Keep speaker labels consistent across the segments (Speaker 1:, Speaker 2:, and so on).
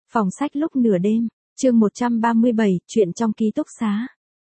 Speaker 1: Phòng sách lúc nửa đêm, chương 137, chuyện trong ký túc xá.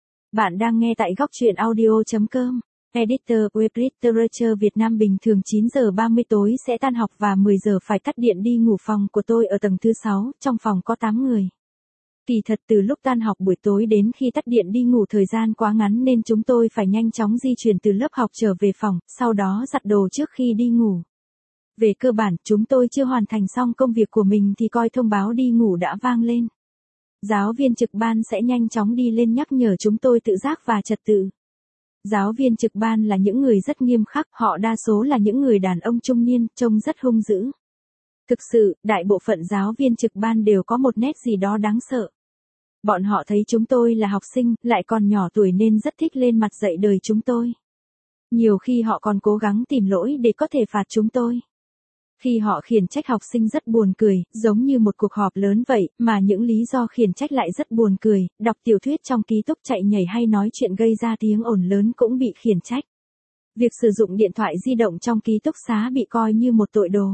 Speaker 1: Bạn đang nghe tại góc truyện audio.com. Editor Web Literature Việt Nam bình thường 9 giờ 30 tối sẽ tan học và 10 giờ phải tắt điện đi ngủ. Phòng của tôi ở tầng thứ 6, trong phòng có 8 người. Kỳ thật từ lúc tan học buổi tối đến khi tắt điện đi ngủ thời gian quá ngắn nên chúng tôi phải nhanh chóng di chuyển từ lớp học trở về phòng, sau đó giặt đồ trước khi đi ngủ. Về cơ bản, chúng tôi chưa hoàn thành xong công việc của mình thì coi thông báo đi ngủ đã vang lên. Giáo viên trực ban sẽ nhanh chóng đi lên nhắc nhở chúng tôi tự giác và trật tự. Giáo viên trực ban là những người rất nghiêm khắc, họ đa số là những người đàn ông trung niên, trông rất hung dữ. Thực sự, đại bộ phận giáo viên trực ban đều có một nét gì đó đáng sợ. Bọn họ thấy chúng tôi là học sinh, lại còn nhỏ tuổi nên rất thích lên mặt dạy đời chúng tôi. Nhiều khi họ còn cố gắng tìm lỗi để có thể phạt chúng tôi. Khi họ khiển trách học sinh rất buồn cười, giống như một cuộc họp lớn vậy, mà những lý do khiển trách lại rất buồn cười, đọc tiểu thuyết trong ký túc chạy nhảy hay nói chuyện gây ra tiếng ồn lớn cũng bị khiển trách. Việc sử dụng điện thoại di động trong ký túc xá bị coi như một tội đồ.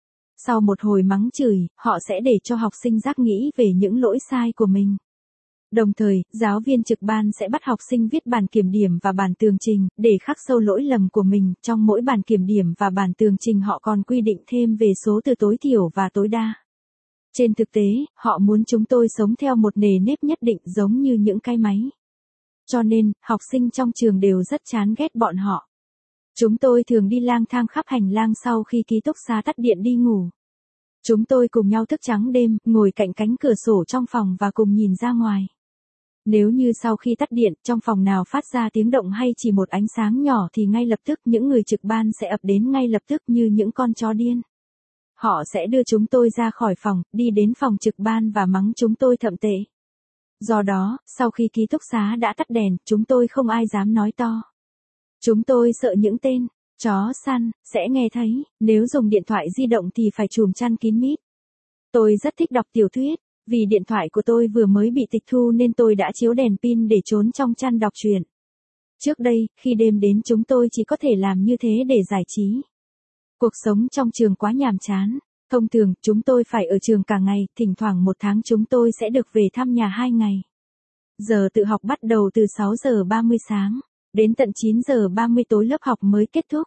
Speaker 1: Sau một hồi mắng chửi, họ sẽ để cho học sinh giác nghĩ về những lỗi sai của mình. Đồng thời, giáo viên trực ban sẽ bắt học sinh viết bản kiểm điểm và bản tường trình, để khắc sâu lỗi lầm của mình. Trong mỗi bản kiểm điểm và bản tường trình họ còn quy định thêm về số từ tối thiểu và tối đa. Trên thực tế, họ muốn chúng tôi sống theo một nề nếp nhất định giống như những cái máy. Cho nên, học sinh trong trường đều rất chán ghét bọn họ. Chúng tôi thường đi lang thang khắp hành lang sau khi ký túc xá tắt điện đi ngủ. Chúng tôi cùng nhau thức trắng đêm, ngồi cạnh cánh cửa sổ trong phòng và cùng nhìn ra ngoài. Nếu như sau khi tắt điện, trong phòng nào phát ra tiếng động hay chỉ một ánh sáng nhỏ thì ngay lập tức những người trực ban sẽ ập đến ngay lập tức như những con chó điên. Họ sẽ đưa chúng tôi ra khỏi phòng, đi đến phòng trực ban và mắng chúng tôi thậm tệ. Do đó, sau khi ký túc xá đã tắt đèn, chúng tôi không ai dám nói to. Chúng tôi sợ những tên chó săn sẽ nghe thấy, nếu dùng điện thoại di động thì phải trùm chăn kín mít. Tôi rất thích đọc tiểu thuyết. Vì điện thoại của tôi vừa mới bị tịch thu nên tôi đã chiếu đèn pin để trốn trong chăn đọc truyện. Trước đây, khi đêm đến chúng tôi chỉ có thể làm như thế để giải trí. Cuộc sống trong trường quá nhàm chán. Thông thường, chúng tôi phải ở trường cả ngày, thỉnh thoảng một tháng chúng tôi sẽ được về thăm nhà 2 ngày. Giờ tự học bắt đầu từ 6 giờ 30 sáng, đến tận 9 giờ 30 tối lớp học mới kết thúc.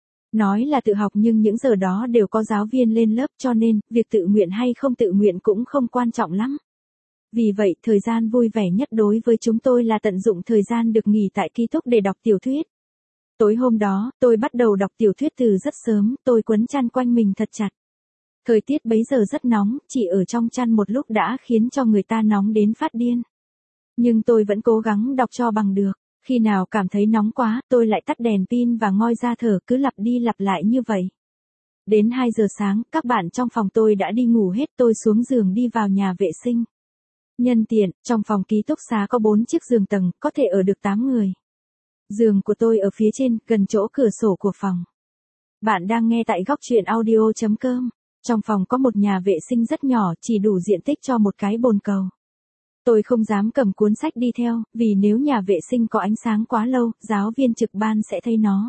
Speaker 1: Nói là tự học nhưng những giờ đó đều có giáo viên lên lớp cho nên, việc tự nguyện hay không tự nguyện cũng không quan trọng lắm. Vì vậy, thời gian vui vẻ nhất đối với chúng tôi là tận dụng thời gian được nghỉ tại ký túc để đọc tiểu thuyết. Tối hôm đó, tôi bắt đầu đọc tiểu thuyết từ rất sớm, tôi quấn chăn quanh mình thật chặt. Thời tiết bấy giờ rất nóng, chỉ ở trong chăn một lúc đã khiến cho người ta nóng đến phát điên. Nhưng tôi vẫn cố gắng đọc cho bằng được. Khi nào cảm thấy nóng quá, tôi lại tắt đèn pin và ngoi ra thở, cứ lặp đi lặp lại như vậy. Đến 2 giờ sáng, các bạn trong phòng tôi đã đi ngủ hết, tôi xuống giường đi vào nhà vệ sinh. Nhân tiện, trong phòng ký túc xá có 4 chiếc giường tầng, có thể ở được 8 người. Giường của tôi ở phía trên, gần chỗ cửa sổ của phòng. Bạn đang nghe tại góc truyện audio.com. Trong phòng có một nhà vệ sinh rất nhỏ, chỉ đủ diện tích cho một cái bồn cầu. Tôi không dám cầm cuốn sách đi theo, vì nếu nhà vệ sinh có ánh sáng quá lâu, giáo viên trực ban sẽ thấy nó.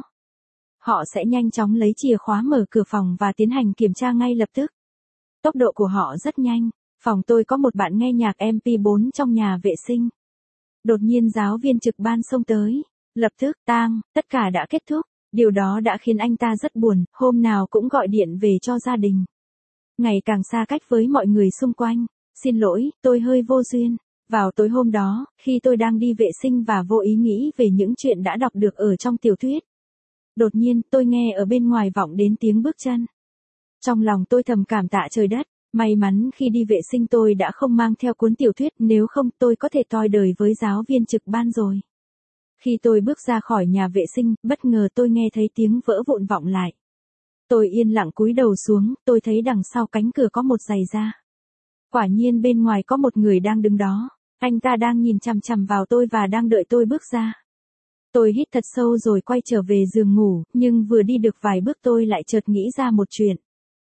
Speaker 1: Họ sẽ nhanh chóng lấy chìa khóa mở cửa phòng và tiến hành kiểm tra ngay lập tức. Tốc độ của họ rất nhanh. Phòng tôi có một bạn nghe nhạc MP4 trong nhà vệ sinh. Đột nhiên giáo viên trực ban xông tới. Lập tức, tất cả đã kết thúc. Điều đó đã khiến anh ta rất buồn, hôm nào cũng gọi điện về cho gia đình. Ngày càng xa cách với mọi người xung quanh. Xin lỗi, tôi hơi vô duyên. Vào tối hôm đó, khi tôi đang đi vệ sinh và vô ý nghĩ về những chuyện đã đọc được ở trong tiểu thuyết. Đột nhiên, tôi nghe ở bên ngoài vọng đến tiếng bước chân. Trong lòng tôi thầm cảm tạ trời đất, may mắn khi đi vệ sinh tôi đã không mang theo cuốn tiểu thuyết, nếu không tôi có thể toi đời với giáo viên trực ban rồi. Khi tôi bước ra khỏi nhà vệ sinh, bất ngờ tôi nghe thấy tiếng vỡ vụn vọng lại. Tôi yên lặng cúi đầu xuống, tôi thấy đằng sau cánh cửa có một giày da. Quả nhiên bên ngoài có một người đang đứng đó, anh ta đang nhìn chằm chằm vào tôi và đang đợi tôi bước ra. Tôi hít thật sâu rồi quay trở về giường ngủ, nhưng vừa đi được vài bước tôi lại chợt nghĩ ra một chuyện.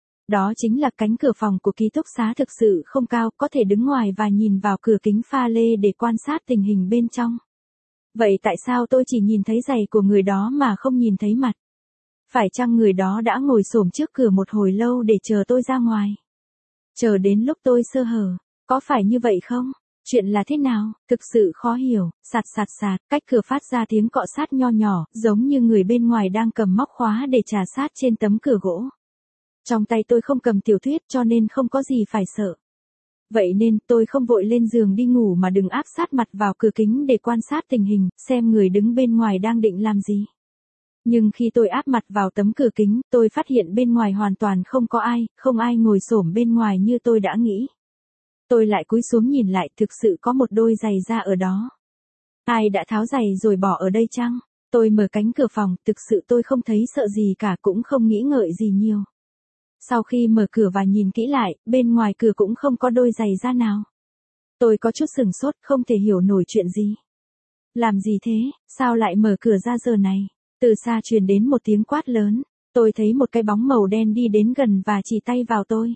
Speaker 1: Đó chính là cánh cửa phòng của ký túc xá thực sự không cao, có thể đứng ngoài và nhìn vào cửa kính pha lê để quan sát tình hình bên trong. Vậy tại sao tôi chỉ nhìn thấy giày của người đó mà không nhìn thấy mặt? Phải chăng người đó đã ngồi xổm trước cửa một hồi lâu để chờ tôi ra ngoài? Chờ đến lúc tôi sơ hở. Có phải như vậy không? Chuyện là thế nào? Thực sự khó hiểu. Sạt sạt sạt, cách cửa phát ra tiếng cọ sát nho nhỏ, giống như người bên ngoài đang cầm móc khóa để trà sát trên tấm cửa gỗ. Trong tay tôi không cầm tiểu thuyết cho nên không có gì phải sợ. Vậy nên tôi không vội lên giường đi ngủ mà đừng áp sát mặt vào cửa kính để quan sát tình hình, xem người đứng bên ngoài đang định làm gì. Nhưng khi tôi áp mặt vào tấm cửa kính, tôi phát hiện bên ngoài hoàn toàn không ai ngồi xổm bên ngoài như tôi đã nghĩ. Tôi lại cúi xuống nhìn lại, thực sự có một đôi giày da ở đó. Ai đã tháo giày rồi bỏ ở đây chăng? Tôi mở cánh cửa phòng, thực sự tôi không thấy sợ gì cả, cũng không nghĩ ngợi gì nhiều. Sau khi mở cửa và nhìn kỹ lại, bên ngoài cửa cũng không có đôi giày da nào. Tôi có chút sửng sốt, không thể hiểu nổi chuyện gì. Làm gì thế, sao lại mở cửa ra giờ này? Từ xa truyền đến một tiếng quát lớn. Tôi thấy một cái bóng màu đen đi đến gần và chỉ tay vào tôi.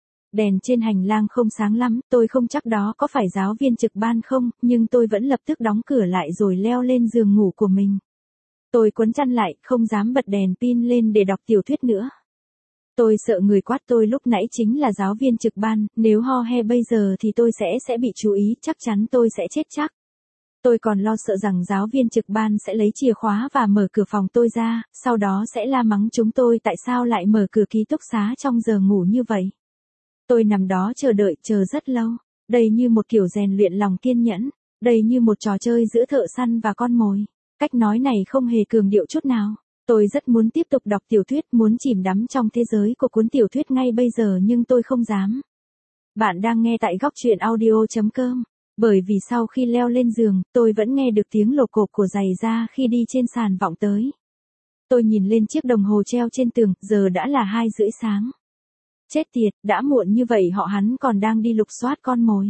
Speaker 1: Đèn trên hành lang không sáng lắm, tôi không chắc đó có phải giáo viên trực ban không, nhưng tôi vẫn lập tức đóng cửa lại rồi leo lên giường ngủ của mình. Tôi quấn chăn lại, không dám bật đèn pin lên để đọc tiểu thuyết nữa. Tôi sợ người quát tôi lúc nãy chính là giáo viên trực ban, nếu ho he bây giờ thì tôi sẽ bị chú ý, chắc chắn tôi sẽ chết chắc. Tôi còn lo sợ rằng giáo viên trực ban sẽ lấy chìa khóa và mở cửa phòng tôi ra, sau đó sẽ la mắng chúng tôi tại sao lại mở cửa ký túc xá trong giờ ngủ như vậy. Tôi nằm đó chờ rất lâu. Đây như một kiểu rèn luyện lòng kiên nhẫn. Đây như một trò chơi giữa thợ săn và con mồi. Cách nói này không hề cường điệu chút nào. Tôi rất muốn tiếp tục đọc tiểu thuyết, muốn chìm đắm trong thế giới của cuốn tiểu thuyết ngay bây giờ nhưng tôi không dám. Bạn đang nghe tại góc truyện audio.com. Bởi vì sau khi leo lên giường, tôi vẫn nghe được tiếng lộp cộp của giày da khi đi trên sàn vọng tới. Tôi nhìn lên chiếc đồng hồ treo trên tường, giờ đã là 2:30 sáng. Chết tiệt, đã muộn như vậy hắn còn đang đi lục soát con mồi.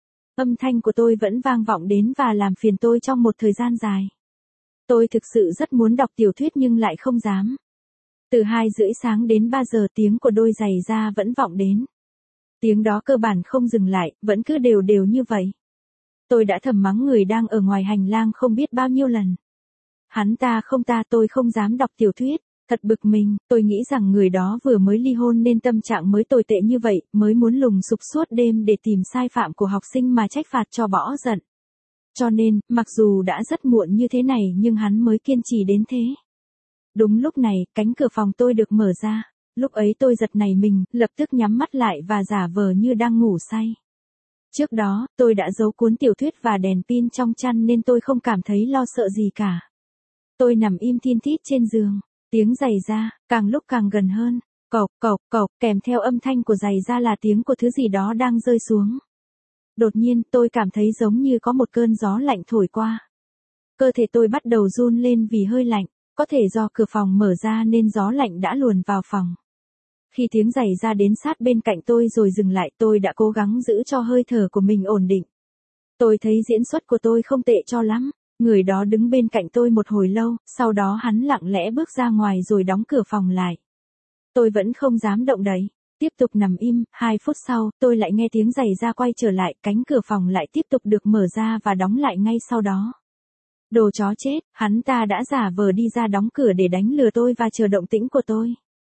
Speaker 1: Âm thanh của tôi vẫn vang vọng đến và làm phiền tôi trong một thời gian dài. Tôi thực sự rất muốn đọc tiểu thuyết nhưng lại không dám. Từ 2:30 sáng đến 3 giờ tiếng của đôi giày da vẫn vọng đến. Tiếng đó cơ bản không dừng lại, vẫn cứ đều đều như vậy. Tôi đã thầm mắng người đang ở ngoài hành lang không biết bao nhiêu lần. Hắn ta không ta tôi không dám đọc tiểu thuyết. Thật bực mình, tôi nghĩ rằng người đó vừa mới ly hôn nên tâm trạng mới tồi tệ như vậy, mới muốn lùng sục suốt đêm để tìm sai phạm của học sinh mà trách phạt cho bỏ giận. Cho nên, mặc dù đã rất muộn như thế này nhưng hắn mới kiên trì đến thế. Đúng lúc này, cánh cửa phòng tôi được mở ra. Lúc ấy tôi giật nảy mình, lập tức nhắm mắt lại và giả vờ như đang ngủ say. Trước đó, tôi đã giấu cuốn tiểu thuyết và đèn pin trong chăn nên tôi không cảm thấy lo sợ gì cả. Tôi nằm im thin thít trên giường. Tiếng giày da, càng lúc càng gần hơn. Cộc cộc cộc, kèm theo âm thanh của giày da là tiếng của thứ gì đó đang rơi xuống. Đột nhiên, tôi cảm thấy giống như có một cơn gió lạnh thổi qua. Cơ thể tôi bắt đầu run lên vì hơi lạnh, có thể do cửa phòng mở ra nên gió lạnh đã luồn vào phòng. Khi tiếng giày da đến sát bên cạnh tôi rồi dừng lại, tôi đã cố gắng giữ cho hơi thở của mình ổn định. Tôi thấy diễn xuất của tôi không tệ cho lắm. Người đó đứng bên cạnh tôi một hồi lâu, sau đó hắn lặng lẽ bước ra ngoài rồi đóng cửa phòng lại. Tôi vẫn không dám động đậy, tiếp tục nằm im, 2 phút sau, tôi lại nghe tiếng giày da quay trở lại, cánh cửa phòng lại tiếp tục được mở ra và đóng lại ngay sau đó. Đồ chó chết, hắn ta đã giả vờ đi ra đóng cửa để đánh lừa tôi và chờ động tĩnh của tôi.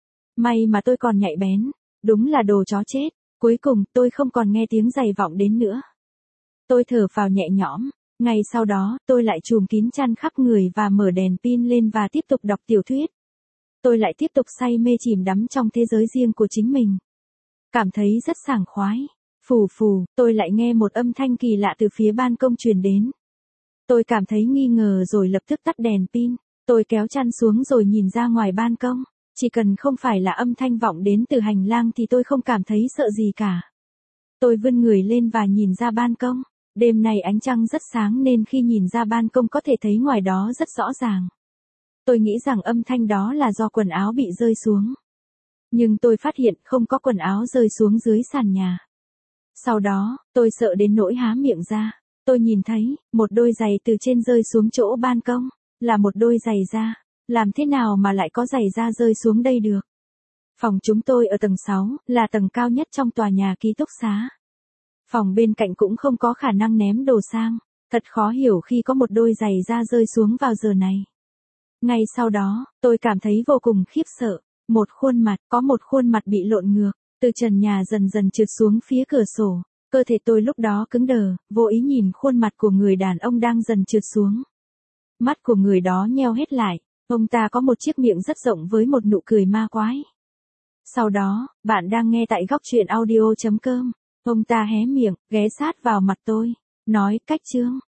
Speaker 1: May mà tôi còn nhạy bén, đúng là đồ chó chết, cuối cùng tôi không còn nghe tiếng giày vọng đến nữa. Tôi thở phào nhẹ nhõm. Ngay sau đó, tôi lại trùm kín chăn khắp người và mở đèn pin lên và tiếp tục đọc tiểu thuyết. Tôi lại tiếp tục say mê chìm đắm trong thế giới riêng của chính mình. Cảm thấy rất sảng khoái. Phù phù, tôi lại nghe một âm thanh kỳ lạ từ phía ban công truyền đến. Tôi cảm thấy nghi ngờ rồi lập tức tắt đèn pin. Tôi kéo chăn xuống rồi nhìn ra ngoài ban công. Chỉ cần không phải là âm thanh vọng đến từ hành lang thì tôi không cảm thấy sợ gì cả. Tôi vươn người lên và nhìn ra ban công. Đêm nay ánh trăng rất sáng nên khi nhìn ra ban công có thể thấy ngoài đó rất rõ ràng. Tôi nghĩ rằng âm thanh đó là do quần áo bị rơi xuống. Nhưng tôi phát hiện không có quần áo rơi xuống dưới sàn nhà. Sau đó, tôi sợ đến nỗi há miệng ra. Tôi nhìn thấy, một đôi giày từ trên rơi xuống chỗ ban công. Là một đôi giày da. Làm thế nào mà lại có giày da rơi xuống đây được? Phòng chúng tôi ở tầng 6, là tầng cao nhất trong tòa nhà ký túc xá. Phòng bên cạnh cũng không có khả năng ném đồ sang. Thật khó hiểu khi có một đôi giày da rơi xuống vào giờ này. Ngay sau đó, tôi cảm thấy vô cùng khiếp sợ. Có một khuôn mặt bị lộn ngược. Từ trần nhà dần dần trượt xuống phía cửa sổ. Cơ thể tôi lúc đó cứng đờ, vô ý nhìn khuôn mặt của người đàn ông đang dần trượt xuống. Mắt của người đó nheo hết lại, ông ta có một chiếc miệng rất rộng với một nụ cười ma quái. Sau đó, bạn đang nghe tại góc truyện audio.com. Ông ta hé miệng, ghé sát vào mặt tôi, nói, Cách Trương,